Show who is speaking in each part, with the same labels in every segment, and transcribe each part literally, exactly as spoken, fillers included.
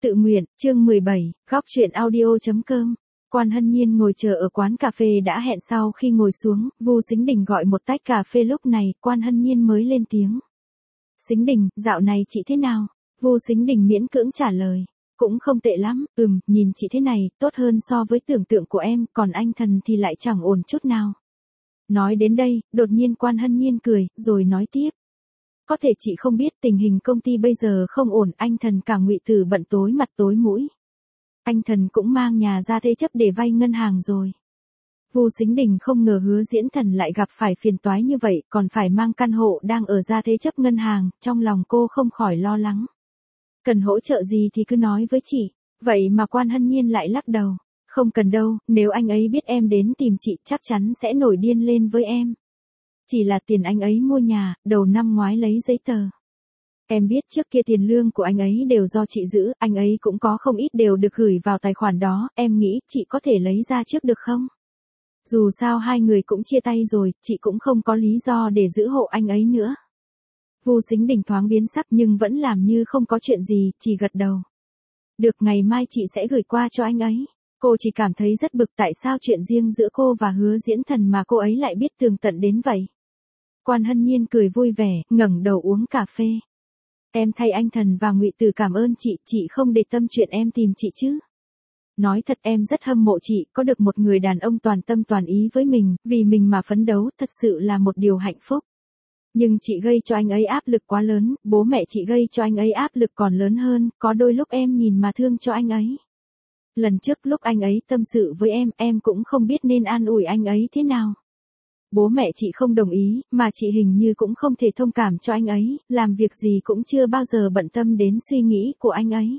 Speaker 1: Tự nguyện, chương mười bảy, góc truyện audio.com. Quan Hân Nhiên ngồi chờ ở quán cà phê đã hẹn sau khi ngồi xuống, Vu Sính Đình gọi một tách cà phê lúc này, Quan Hân Nhiên mới lên tiếng. Sính Đình, dạo này chị thế nào? Vu Sính Đình miễn cưỡng trả lời. Cũng không tệ lắm, ừm, nhìn chị thế này, tốt hơn so với tưởng tượng của em, còn anh Thần thì lại chẳng ổn chút nào. Nói đến đây, đột nhiên Quan Hân Nhiên cười, rồi nói tiếp. Có thể chị không biết tình hình công ty bây giờ không ổn, anh Thần cả Ngụy Tử bận tối mặt tối mũi. Anh Thần cũng mang nhà ra thế chấp để vay ngân hàng rồi. Vu Sính Đình không ngờ Hứa Diễn Thần lại gặp phải phiền toái như vậy, còn phải mang căn hộ đang ở ra thế chấp ngân hàng, trong lòng cô không khỏi lo lắng. Cần hỗ trợ gì thì cứ nói với chị, vậy mà Quan Hân Nhiên lại lắc đầu. Không cần đâu, nếu anh ấy biết em đến tìm chị chắc chắn sẽ nổi điên lên với em. Chỉ là tiền anh ấy mua nhà, đầu năm ngoái lấy giấy tờ. Em biết trước kia tiền lương của anh ấy đều do chị giữ, anh ấy cũng có không ít đều được gửi vào tài khoản đó, em nghĩ chị có thể lấy ra trước được không? Dù sao hai người cũng chia tay rồi, chị cũng không có lý do để giữ hộ anh ấy nữa. Vu Sính Đình thoáng biến sắc nhưng vẫn làm như không có chuyện gì, chỉ gật đầu. Được, ngày mai chị sẽ gửi qua cho anh ấy. Cô chỉ cảm thấy rất bực tại sao chuyện riêng giữa cô và Hứa Diễn Thần mà cô ấy lại biết tường tận đến vậy. Quan Hân Nhiên cười vui vẻ, ngẩng đầu uống cà phê. Em thay anh Thần và Ngụy Tử cảm ơn chị, chị không để tâm chuyện em tìm chị chứ. Nói thật em rất hâm mộ chị, có được một người đàn ông toàn tâm toàn ý với mình, vì mình mà phấn đấu, thật sự là một điều hạnh phúc. Nhưng chị gây cho anh ấy áp lực quá lớn, bố mẹ chị gây cho anh ấy áp lực còn lớn hơn, có đôi lúc em nhìn mà thương cho anh ấy. Lần trước lúc anh ấy tâm sự với em, em cũng không biết nên an ủi anh ấy thế nào. Bố mẹ chị không đồng ý, mà chị hình như cũng không thể thông cảm cho anh ấy, làm việc gì cũng chưa bao giờ bận tâm đến suy nghĩ của anh ấy.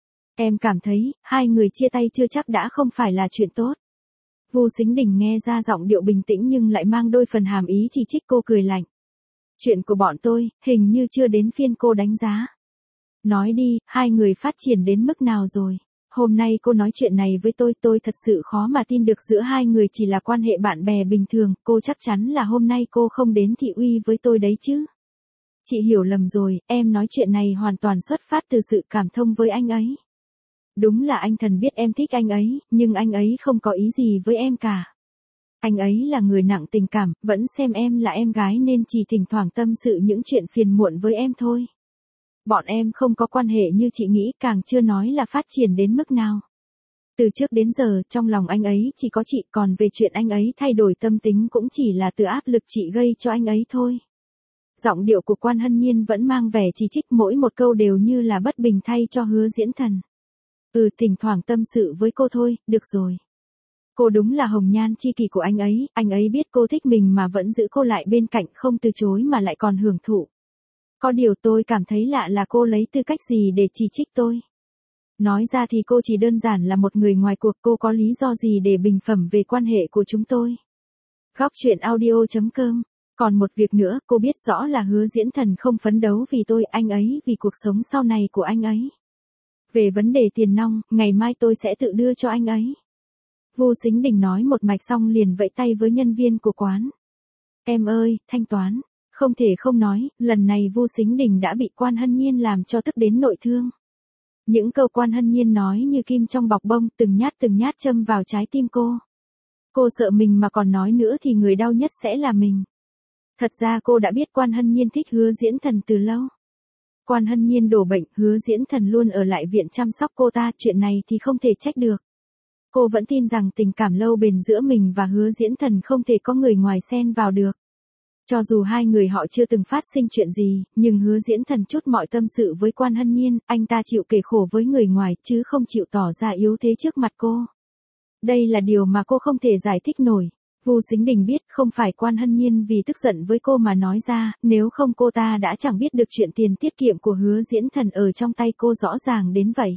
Speaker 1: Em cảm thấy, hai người chia tay chưa chắc đã không phải là chuyện tốt. Vu Sính Đình nghe ra giọng điệu bình tĩnh nhưng lại mang đôi phần hàm ý chỉ trích, cô cười lạnh. Chuyện của bọn tôi, hình như chưa đến phiên cô đánh giá. Nói đi, hai người phát triển đến mức nào rồi? Hôm nay cô nói chuyện này với tôi, tôi thật sự khó mà tin được giữa hai người chỉ là quan hệ bạn bè bình thường, cô chắc chắn là hôm nay cô không đến thị uy với tôi đấy chứ. Chị hiểu lầm rồi, em nói chuyện này hoàn toàn xuất phát từ sự cảm thông với anh ấy. Đúng là anh Thần biết em thích anh ấy, nhưng anh ấy không có ý gì với em cả. Anh ấy là người nặng tình cảm, vẫn xem em là em gái nên chỉ thỉnh thoảng tâm sự những chuyện phiền muộn với em thôi. Bọn em không có quan hệ như chị nghĩ, càng chưa nói là phát triển đến mức nào. Từ trước đến giờ, trong lòng anh ấy chỉ có chị, còn về chuyện anh ấy thay đổi tâm tính cũng chỉ là từ áp lực chị gây cho anh ấy thôi. Giọng điệu của Quan Hân Nhiên vẫn mang vẻ chỉ trích, mỗi một câu đều như là bất bình thay cho Hứa Diễn Thần. Ừ, thỉnh thoảng tâm sự với cô thôi, được rồi. Cô đúng là hồng nhan chi kỷ của anh ấy, anh ấy biết cô thích mình mà vẫn giữ cô lại bên cạnh, không từ chối mà lại còn hưởng thụ. Có điều tôi cảm thấy lạ là cô lấy tư cách gì để chỉ trích tôi. Nói ra thì cô chỉ đơn giản là một người ngoài cuộc, cô có lý do gì để bình phẩm về quan hệ của chúng tôi. Góc truyện audio.com. Còn một việc nữa, cô biết rõ là Hứa Diễn Thần không phấn đấu vì tôi, anh ấy vì cuộc sống sau này của anh ấy. Về vấn đề tiền nong, ngày mai tôi sẽ tự đưa cho anh ấy. Vu Sính Đình nói một mạch xong liền vẫy tay với nhân viên của quán. Em ơi, thanh toán. Không thể không nói, lần này Vu Sính Đình đã bị Quan Hân Nhiên làm cho tức đến nội thương. Những câu Quan Hân Nhiên nói như kim trong bọc bông, từng nhát từng nhát châm vào trái tim cô. Cô sợ mình mà còn nói nữa thì người đau nhất sẽ là mình. Thật ra cô đã biết Quan Hân Nhiên thích Hứa Diễn Thần từ lâu. Quan Hân Nhiên đổ bệnh, Hứa Diễn Thần luôn ở lại viện chăm sóc cô ta, chuyện này thì không thể trách được. Cô vẫn tin rằng tình cảm lâu bền giữa mình và Hứa Diễn Thần không thể có người ngoài xen vào được. Cho dù hai người họ chưa từng phát sinh chuyện gì, nhưng Hứa Diễn Thần trút mọi tâm sự với Quan Hân Nhiên, anh ta chịu kể khổ với người ngoài chứ không chịu tỏ ra yếu thế trước mặt cô. Đây là điều mà cô không thể giải thích nổi. Vu Sính Đình biết không phải Quan Hân Nhiên vì tức giận với cô mà nói ra, nếu không cô ta đã chẳng biết được chuyện tiền tiết kiệm của Hứa Diễn Thần ở trong tay cô rõ ràng đến vậy.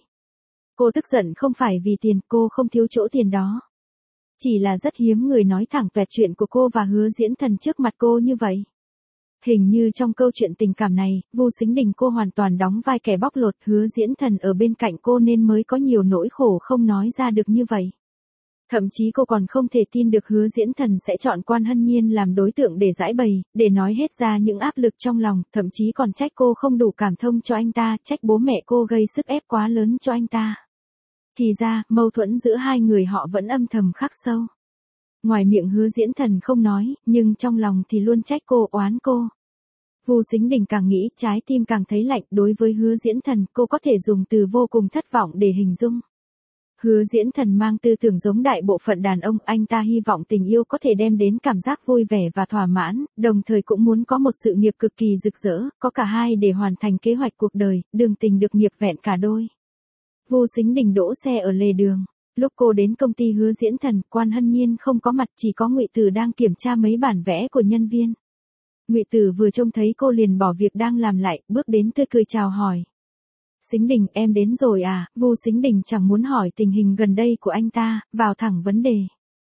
Speaker 1: Cô tức giận không phải vì tiền, cô không thiếu chỗ tiền đó. Chỉ là rất hiếm người nói thẳng toẹt chuyện của cô và Hứa Diễn Thần trước mặt cô như vậy. Hình như trong câu chuyện tình cảm này, Vu Sính Đình cô hoàn toàn đóng vai kẻ bóc lột, Hứa Diễn Thần ở bên cạnh cô nên mới có nhiều nỗi khổ không nói ra được như vậy. Thậm chí cô còn không thể tin được Hứa Diễn Thần sẽ chọn Quan Hân Nhiên làm đối tượng để giải bày, để nói hết ra những áp lực trong lòng, thậm chí còn trách cô không đủ cảm thông cho anh ta, trách bố mẹ cô gây sức ép quá lớn cho anh ta. Thì ra, mâu thuẫn giữa hai người họ vẫn âm thầm khắc sâu. Ngoài miệng Hứa Diễn Thần không nói, nhưng trong lòng thì luôn trách cô, oán cô. Vu Sính Đình càng nghĩ, trái tim càng thấy lạnh, đối với Hứa Diễn Thần, cô có thể dùng từ vô cùng thất vọng để hình dung. Hứa Diễn Thần mang tư tưởng giống đại bộ phận đàn ông, anh ta hy vọng tình yêu có thể đem đến cảm giác vui vẻ và thỏa mãn, đồng thời cũng muốn có một sự nghiệp cực kỳ rực rỡ, có cả hai để hoàn thành kế hoạch cuộc đời, đường tình được nghiệp vẹn cả đôi. Vu Sính Đình đỗ xe ở lề đường. Lúc cô đến công ty Hứa Diễn Thần, Quan Hân Nhiên không có mặt, chỉ có Ngụy Tử đang kiểm tra mấy bản vẽ của nhân viên. Ngụy Tử vừa trông thấy cô liền bỏ việc đang làm lại, bước đến tươi cười chào hỏi. Sính Đình, em đến rồi à? Vu Sính Đình chẳng muốn hỏi tình hình gần đây của anh ta, vào thẳng vấn đề.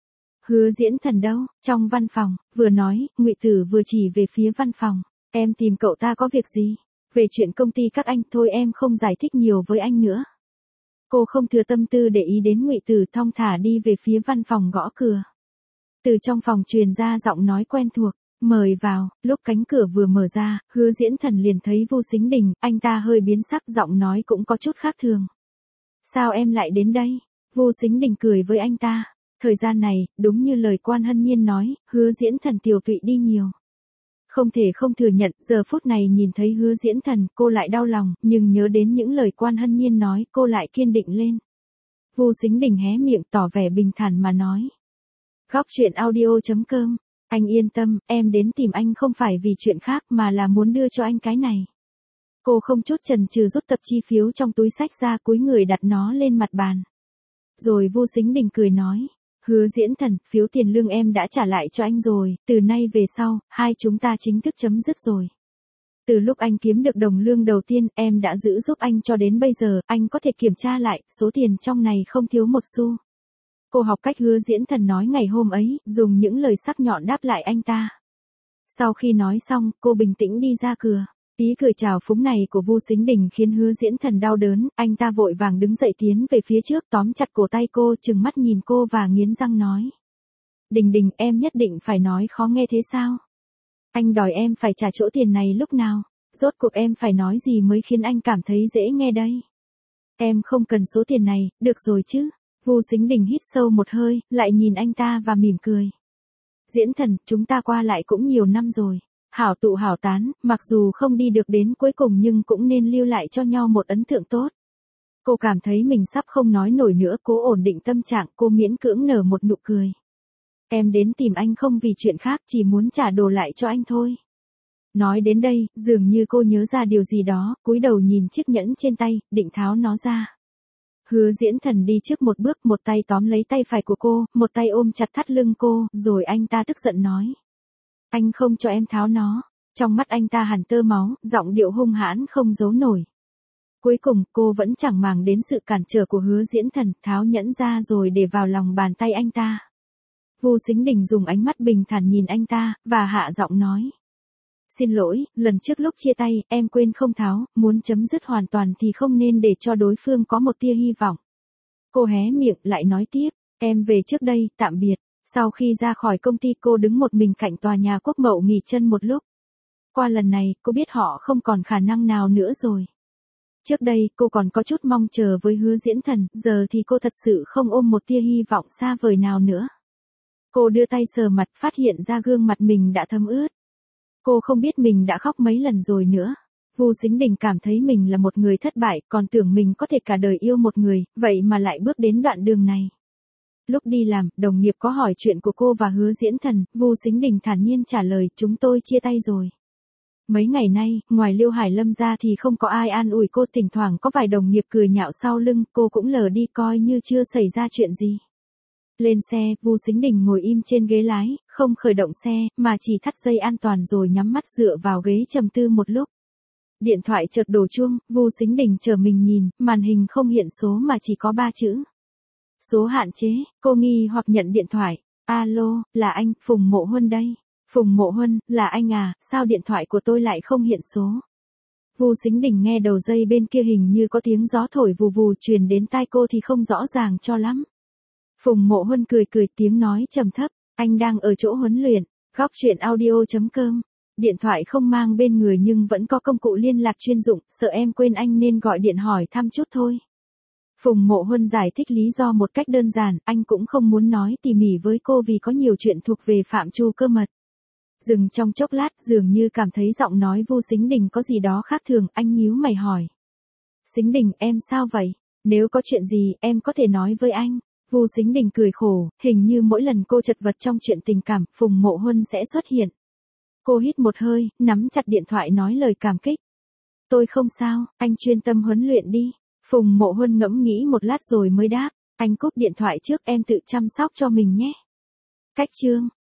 Speaker 1: Hứa Diễn Thần đâu? Trong văn phòng, vừa nói, Ngụy Tử vừa chỉ về phía văn phòng. Em tìm cậu ta có việc gì? Về chuyện công ty các anh thôi, em không giải thích nhiều với anh nữa. Cô không thừa tâm tư để ý đến Ngụy Tử, thong thả đi về phía văn phòng gõ cửa. Từ trong phòng truyền ra giọng nói quen thuộc. Mời vào. Lúc cánh cửa vừa mở ra, Hứa Diễn Thần liền thấy Vu Sính Đình, anh ta hơi biến sắc, giọng nói cũng có chút khác thường. Sao em lại đến đây? Vu Sính Đình cười với anh ta. Thời gian này, đúng như lời Quan Hân Nhiên nói, Hứa Diễn Thần tiều tụy đi nhiều. Không thể không thừa nhận, giờ phút này nhìn thấy Hứa Diễn Thần, cô lại đau lòng, nhưng nhớ đến những lời Quan Hân Nhiên nói, cô lại kiên định lên. Vu Sính Đình hé miệng tỏ vẻ bình thản mà nói. Góc truyện audio chấm com. Anh yên tâm, em đến tìm anh không phải vì chuyện khác mà là muốn đưa cho anh cái này. Cô không chút chần chừ rút tập chi phiếu trong túi xách ra, cúi người đặt nó lên mặt bàn. Rồi Vu Sính Đình cười nói. Hứa Diễn Thần, phiếu tiền lương em đã trả lại cho anh rồi, từ nay về sau, hai chúng ta chính thức chấm dứt rồi. Từ lúc anh kiếm được đồng lương đầu tiên, em đã giữ giúp anh cho đến bây giờ, anh có thể kiểm tra lại, số tiền trong này không thiếu một xu. Cô học cách Hứa Diễn Thần nói ngày hôm ấy, dùng những lời sắc nhọn đáp lại anh ta. Sau khi nói xong, cô bình tĩnh đi ra cửa. Ý cười chào phúng này của Vu Sính Đình khiến Hứa Diễn Thần đau đớn, anh ta vội vàng đứng dậy tiến về phía trước, tóm chặt cổ tay cô, trừng mắt nhìn cô và nghiến răng nói. Đình Đình, em nhất định phải nói khó nghe thế sao? Anh đòi em phải trả chỗ tiền này lúc nào? Rốt cuộc em phải nói gì mới khiến anh cảm thấy dễ nghe đây? Em không cần số tiền này, được rồi chứ? Vu Sính Đình hít sâu một hơi, lại nhìn anh ta và mỉm cười. Diễn Thần, chúng ta qua lại cũng nhiều năm rồi. Hảo tụ hảo tán, mặc dù không đi được đến cuối cùng nhưng cũng nên lưu lại cho nhau một ấn tượng tốt. Cô cảm thấy mình sắp không nói nổi nữa, cố ổn định tâm trạng, cô miễn cưỡng nở một nụ cười. Em đến tìm anh không vì chuyện khác, chỉ muốn trả đồ lại cho anh thôi. Nói đến đây, dường như cô nhớ ra điều gì đó, cúi đầu nhìn chiếc nhẫn trên tay, định tháo nó ra. Hứa Diễn Thần đi trước một bước, một tay tóm lấy tay phải của cô, một tay ôm chặt thắt lưng cô, rồi anh ta tức giận nói. Anh không cho em tháo nó. Trong mắt anh ta hằn tơ máu, giọng điệu hung hãn không giấu nổi. Cuối cùng, cô vẫn chẳng màng đến sự cản trở của Hứa Diễn Thần, tháo nhẫn ra rồi để vào lòng bàn tay anh ta. Vu Sính Đình dùng ánh mắt bình thản nhìn anh ta, và hạ giọng nói. Xin lỗi, lần trước lúc chia tay, em quên không tháo, muốn chấm dứt hoàn toàn thì không nên để cho đối phương có một tia hy vọng. Cô hé miệng lại nói tiếp, em về trước đây, tạm biệt. Sau khi ra khỏi công ty cô đứng một mình cạnh tòa nhà Quốc Mậu nghỉ chân một lúc. Qua lần này, cô biết họ không còn khả năng nào nữa rồi. Trước đây, cô còn có chút mong chờ với Hứa Diễn Thần, giờ thì cô thật sự không ôm một tia hy vọng xa vời nào nữa. Cô đưa tay sờ mặt, phát hiện ra gương mặt mình đã thấm ướt. Cô không biết mình đã khóc mấy lần rồi nữa. Vu Sính Đình cảm thấy mình là một người thất bại, còn tưởng mình có thể cả đời yêu một người, vậy mà lại bước đến đoạn đường này. Lúc đi làm, đồng nghiệp có hỏi chuyện của cô và Hứa Diễn Thần, Vu Sính Đình thản nhiên trả lời, chúng tôi chia tay rồi. Mấy ngày nay, ngoài Liêu Hải Lâm ra thì không có ai an ủi cô, thỉnh thoảng có vài đồng nghiệp cười nhạo sau lưng, cô cũng lờ đi coi như chưa xảy ra chuyện gì. Lên xe, Vu Sính Đình ngồi im trên ghế lái, không khởi động xe, mà chỉ thắt dây an toàn rồi nhắm mắt dựa vào ghế trầm tư một lúc. Điện thoại chợt đổ chuông, Vu Sính Đình trở mình nhìn, màn hình không hiện số mà chỉ có ba chữ. Số hạn chế, cô nghi hoặc nhận điện thoại. Alo, là anh, Phùng Mộ Huân đây. Phùng Mộ Huân, là anh à, sao điện thoại của tôi lại không hiện số? Vu Sính Đình nghe đầu dây bên kia hình như có tiếng gió thổi vù vù truyền đến tai cô thì không rõ ràng cho lắm. Phùng Mộ Huân cười cười tiếng nói trầm thấp, anh đang ở chỗ huấn luyện, góc chuyện audio.com. Điện thoại không mang bên người nhưng vẫn có công cụ liên lạc chuyên dụng, sợ em quên anh nên gọi điện hỏi thăm chút thôi. Phùng Mộ Huân giải thích lý do một cách đơn giản, anh cũng không muốn nói tỉ mỉ với cô vì có nhiều chuyện thuộc về phạm trù cơ mật. Dừng trong chốc lát dường như cảm thấy giọng nói Vu Sính Đình có gì đó khác thường, anh nhíu mày hỏi. Sính Đình, em sao vậy? Nếu có chuyện gì em có thể nói với anh. Vu Sính Đình cười khổ, hình như mỗi lần cô chật vật trong chuyện tình cảm, Phùng Mộ Huân sẽ xuất hiện. Cô hít một hơi, nắm chặt điện thoại nói lời cảm kích. Tôi không sao, anh chuyên tâm huấn luyện đi. Phùng Mộ Huân ngẫm nghĩ một lát rồi mới đáp, anh cúp điện thoại trước em tự chăm sóc cho mình nhé. Cách chương